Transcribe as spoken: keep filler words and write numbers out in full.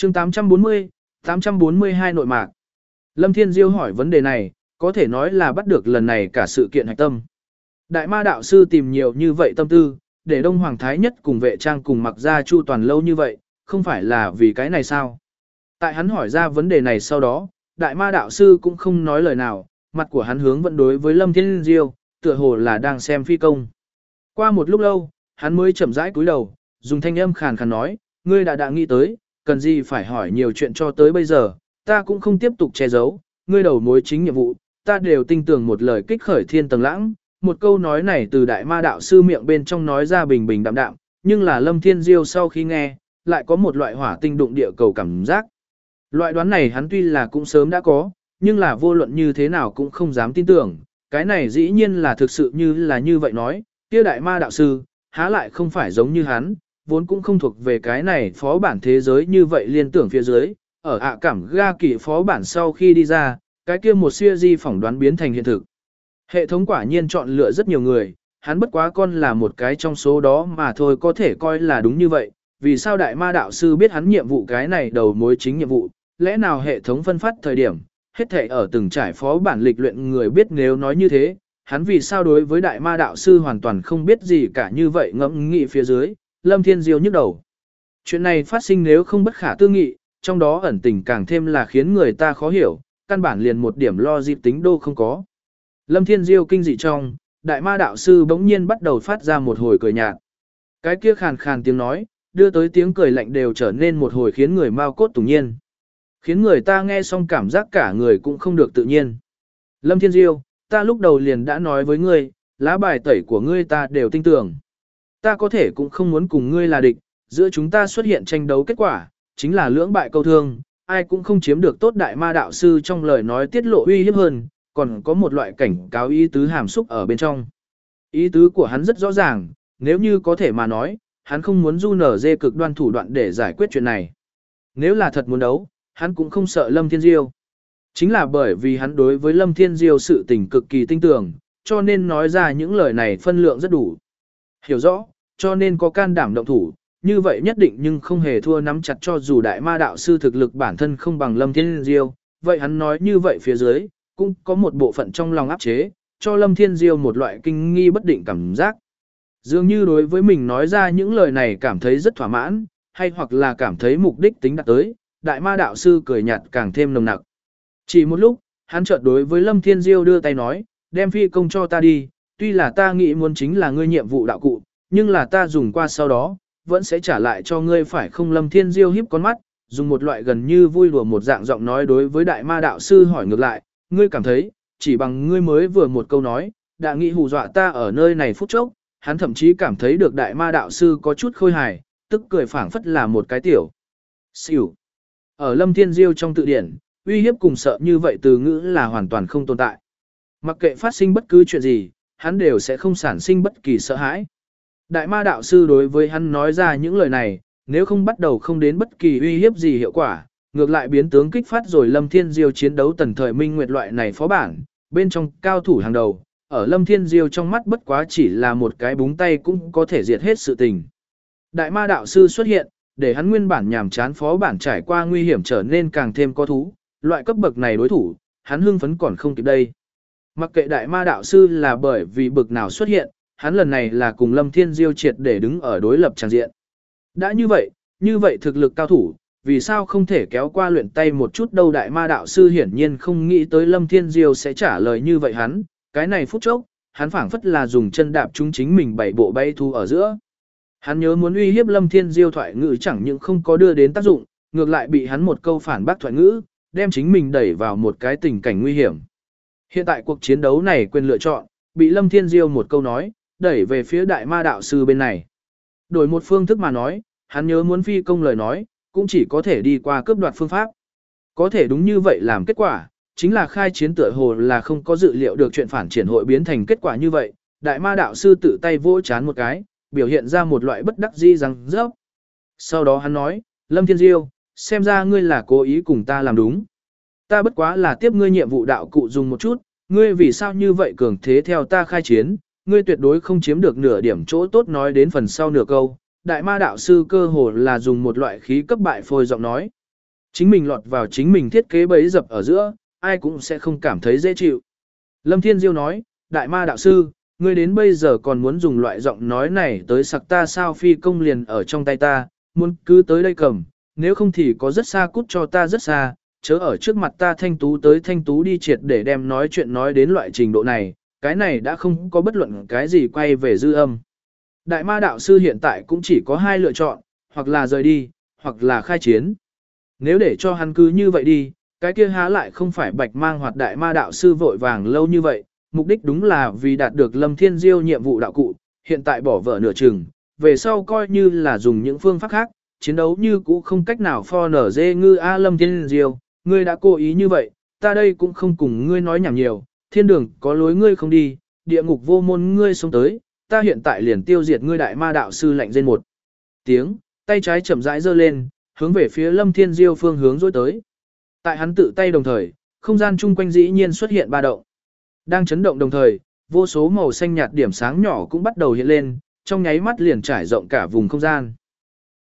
chương tám trăm bốn mươi, tám trăm bốn mươi hai nội mạc. Lâm Thiên Diêu hỏi vấn đề này, có thể nói là bắt được lần này cả sự kiện hạch tâm. Đại ma đạo sư tìm nhiều như vậy tâm tư, để Đông Hoàng Thái Nhất cùng vệ trang cùng mặc ra chu toàn lâu như vậy, không phải là vì cái này sao? Tại hắn hỏi ra vấn đề này sau đó, đại ma đạo sư cũng không nói lời nào, mặt của hắn hướng vẫn đối với Lâm Thiên Diêu, tựa hồ là đang xem phi công. Qua một lúc lâu, hắn mới chậm rãi cúi đầu, dùng thanh âm khàn khàn nói, ngươi đã đã nghĩ tới, cần gì phải hỏi nhiều chuyện cho tới bây giờ, ta cũng không tiếp tục che giấu, ngươi đầu mối chính nhiệm vụ, ta đều tin tưởng một lời kích khởi thiên tầng lãng, một câu nói này từ đại ma đạo sư miệng bên trong nói ra bình bình đạm đạm, nhưng là Lâm Thiên Diêu sau khi nghe, lại có một loại hỏa tinh đụng địa cầu cảm giác. Loại đoán này hắn tuy là cũng sớm đã có, nhưng là vô luận như thế nào cũng không dám tin tưởng, cái này dĩ nhiên là thực sự như là như vậy nói, kia đại ma đạo sư, há lại không phải giống như hắn, vốn cũng không thuộc về cái này phó bản thế giới như vậy liên tưởng phía dưới, ở ạ cảm ga kỳ phó bản sau khi đi ra, cái kia một siêu di phỏng đoán biến thành hiện thực. Hệ thống quả nhiên chọn lựa rất nhiều người, hắn bất quá con là một cái trong số đó mà thôi, có thể coi là đúng như vậy, vì sao đại ma đạo sư biết hắn nhiệm vụ cái này đầu mối chính nhiệm vụ, lẽ nào hệ thống phân phát thời điểm, hết thể ở từng trải phó bản lịch luyện người biết nếu nói như thế, hắn vì sao đối với đại ma đạo sư hoàn toàn không biết gì cả như vậy ngẫm nghĩ phía dưới, Lâm Thiên Diêu nhức đầu. Chuyện này phát sinh nếu không bất khả tư nghị, trong đó ẩn tình càng thêm là khiến người ta khó hiểu, căn bản liền một điểm lo dịp tính đô không có. Lâm Thiên Diêu kinh dị trong, đại ma đạo sư bỗng nhiên bắt đầu phát ra một hồi cười nhạt. Cái kia khàn khàn tiếng nói, đưa tới tiếng cười lạnh đều trở nên một hồi khiến người mau cốt tủng nhiên. Khiến người ta nghe xong cảm giác cả người cũng không được tự nhiên. Lâm Thiên Diêu, ta lúc đầu liền đã nói với ngươi, lá bài tẩy của ngươi ta đều tin tưởng. Ta có thể cũng không muốn cùng ngươi là địch, giữa chúng ta xuất hiện tranh đấu kết quả, chính là lưỡng bại câu thương, ai cũng không chiếm được tốt. Đại ma đạo sư trong lời nói tiết lộ uy hiếp hơn, còn có một loại cảnh cáo ý tứ hàm xúc ở bên trong. Ý tứ của hắn rất rõ ràng, nếu như có thể mà nói, hắn không muốn du nở dê cực đoan thủ đoạn để giải quyết chuyện này. Nếu là thật muốn đấu, hắn cũng không sợ Lâm Thiên Diêu. Chính là bởi vì hắn đối với Lâm Thiên Diêu sự tình cực kỳ tinh tưởng, cho nên nói ra những lời này phân lượng rất đủ. Hiểu rõ, cho nên có can đảm động thủ, như vậy nhất định nhưng không hề thua nắm chặt, cho dù đại ma đạo sư thực lực bản thân không bằng Lâm Thiên Diêu, vậy hắn nói như vậy phía dưới, cũng có một bộ phận trong lòng áp chế, cho Lâm Thiên Diêu một loại kinh nghi bất định cảm giác. Dường như đối với mình nói ra những lời này cảm thấy rất thỏa mãn, hay hoặc là cảm thấy mục đích tính đạt tới, đại ma đạo sư cười nhạt càng thêm nồng nặc. Chỉ một lúc, hắn chợt đối với Lâm Thiên Diêu đưa tay nói, đem phi công cho ta đi, tuy là ta nghĩ muốn chính là ngươi nhiệm vụ đạo cụ, nhưng là ta dùng qua sau đó, vẫn sẽ trả lại cho ngươi phải không? Lâm Thiên Diêu híp con mắt, dùng một loại gần như vui đùa một dạng giọng nói đối với đại ma đạo sư hỏi ngược lại, ngươi cảm thấy, chỉ bằng ngươi mới vừa một câu nói, đã nghĩ hù dọa ta ở nơi này phút chốc. Hắn thậm chí cảm thấy được đại ma đạo sư có chút khôi hài, tức cười phảng phất là một cái tiểu xỉu. Ở Lâm Thiên Diêu trong tự điển, uy hiếp cùng sợ như vậy từ ngữ là hoàn toàn không tồn tại. Mặc kệ phát sinh bất cứ chuyện gì, hắn đều sẽ không sản sinh bất kỳ sợ hãi. Đại ma đạo sư đối với hắn nói ra những lời này, nếu không bắt đầu không đến bất kỳ uy hiếp gì hiệu quả, ngược lại biến tướng kích phát rồi Lâm Thiên Diêu chiến đấu tần thời minh nguyệt loại này phó bản, bên trong cao thủ hàng đầu, ở Lâm Thiên Diêu trong mắt bất quá chỉ là một cái búng tay cũng có thể diệt hết sự tình. Đại ma đạo sư xuất hiện, để hắn nguyên bản nhàm chán phó bản trải qua nguy hiểm trở nên càng thêm có thú, loại cấp bậc này đối thủ, hắn hưng phấn còn không kịp đây. Mặc kệ đại ma đạo sư là bởi vì bực nào xuất hiện, hắn lần này là cùng Lâm Thiên Diêu triệt để đứng ở đối lập tràng diện. Đã như vậy, như vậy thực lực cao thủ, vì sao không thể kéo qua luyện tay một chút đâu? Đại ma đạo sư hiển nhiên không nghĩ tới Lâm Thiên Diêu sẽ trả lời như vậy hắn, cái này phút chốc, hắn phảng phất là dùng chân đạp chúng chính mình bảy bộ bay thu ở giữa. Hắn nhớ muốn uy hiếp Lâm Thiên Diêu thoại ngữ chẳng những không có đưa đến tác dụng, ngược lại bị hắn một câu phản bác thoại ngữ, đem chính mình đẩy vào một cái tình cảnh nguy hiểm. Hiện tại cuộc chiến đấu này quyền lựa chọn, bị Lâm Thiên Diêu một câu nói, đẩy về phía đại ma đạo sư bên này. Đổi một phương thức mà nói, hắn nhớ muốn phi công lời nói, cũng chỉ có thể đi qua cướp đoạt phương pháp. Có thể đúng như vậy làm kết quả, chính là khai chiến tựa hồ là không có dự liệu được chuyện phản triển hội biến thành kết quả như vậy. Đại ma đạo sư tự tay vỗ chán một cái, biểu hiện ra một loại bất đắc dĩ răng rớp. Sau đó hắn nói, Lâm Thiên Diêu, xem ra ngươi là cố ý cùng ta làm đúng. Ta bất quá là tiếp ngươi nhiệm vụ đạo cụ dùng một chút, ngươi vì sao như vậy cường thế theo ta khai chiến, ngươi tuyệt đối không chiếm được nửa điểm chỗ tốt. Nói đến phần sau nửa câu, đại ma đạo sư cơ hồ là dùng một loại khí cấp bại phôi giọng nói. Chính mình lọt vào chính mình thiết kế bẫy dập ở giữa, ai cũng sẽ không cảm thấy dễ chịu. Lâm Thiên Diêu nói, đại ma đạo sư, ngươi đến bây giờ còn muốn dùng loại giọng nói này tới sặc ta sao, phi công liền ở trong tay ta, muốn cứ tới đây cầm, nếu không thì có rất xa cút cho ta rất xa, chớ ở trước mặt ta thanh tú tới thanh tú đi triệt để đem nói chuyện nói đến loại trình độ này, cái này đã không có bất luận cái gì quay về dư âm. Đại ma đạo sư hiện tại cũng chỉ có hai lựa chọn, hoặc là rời đi, hoặc là khai chiến. Nếu để cho hắn cứ như vậy đi, cái kia há lại không phải bạch mang hoạt đại ma đạo sư vội vàng lâu như vậy, mục đích đúng là vì đạt được Lâm Thiên Diêu nhiệm vụ đạo cụ, hiện tại bỏ vợ nửa chừng, về sau coi như là dùng những phương pháp khác, chiến đấu như cũ không cách nào pho nở dê ngư a Lâm Thiên Diêu, ngươi đã cố ý như vậy, ta đây cũng không cùng ngươi nói nhảm nhiều, thiên đường có lối ngươi không đi, địa ngục vô môn ngươi sống tới, ta hiện tại liền tiêu diệt ngươi đại ma đạo sư lạnh rên một tiếng, tay trái chậm rãi giơ lên, hướng về phía Lâm Thiên Diêu phương hướng dối tới. Tại hắn tự tay đồng thời, không gian chung quanh dĩ nhiên xuất hiện ba động. Đang chấn động đồng thời, vô số màu xanh nhạt điểm sáng nhỏ cũng bắt đầu hiện lên, trong nháy mắt liền trải rộng cả vùng không gian.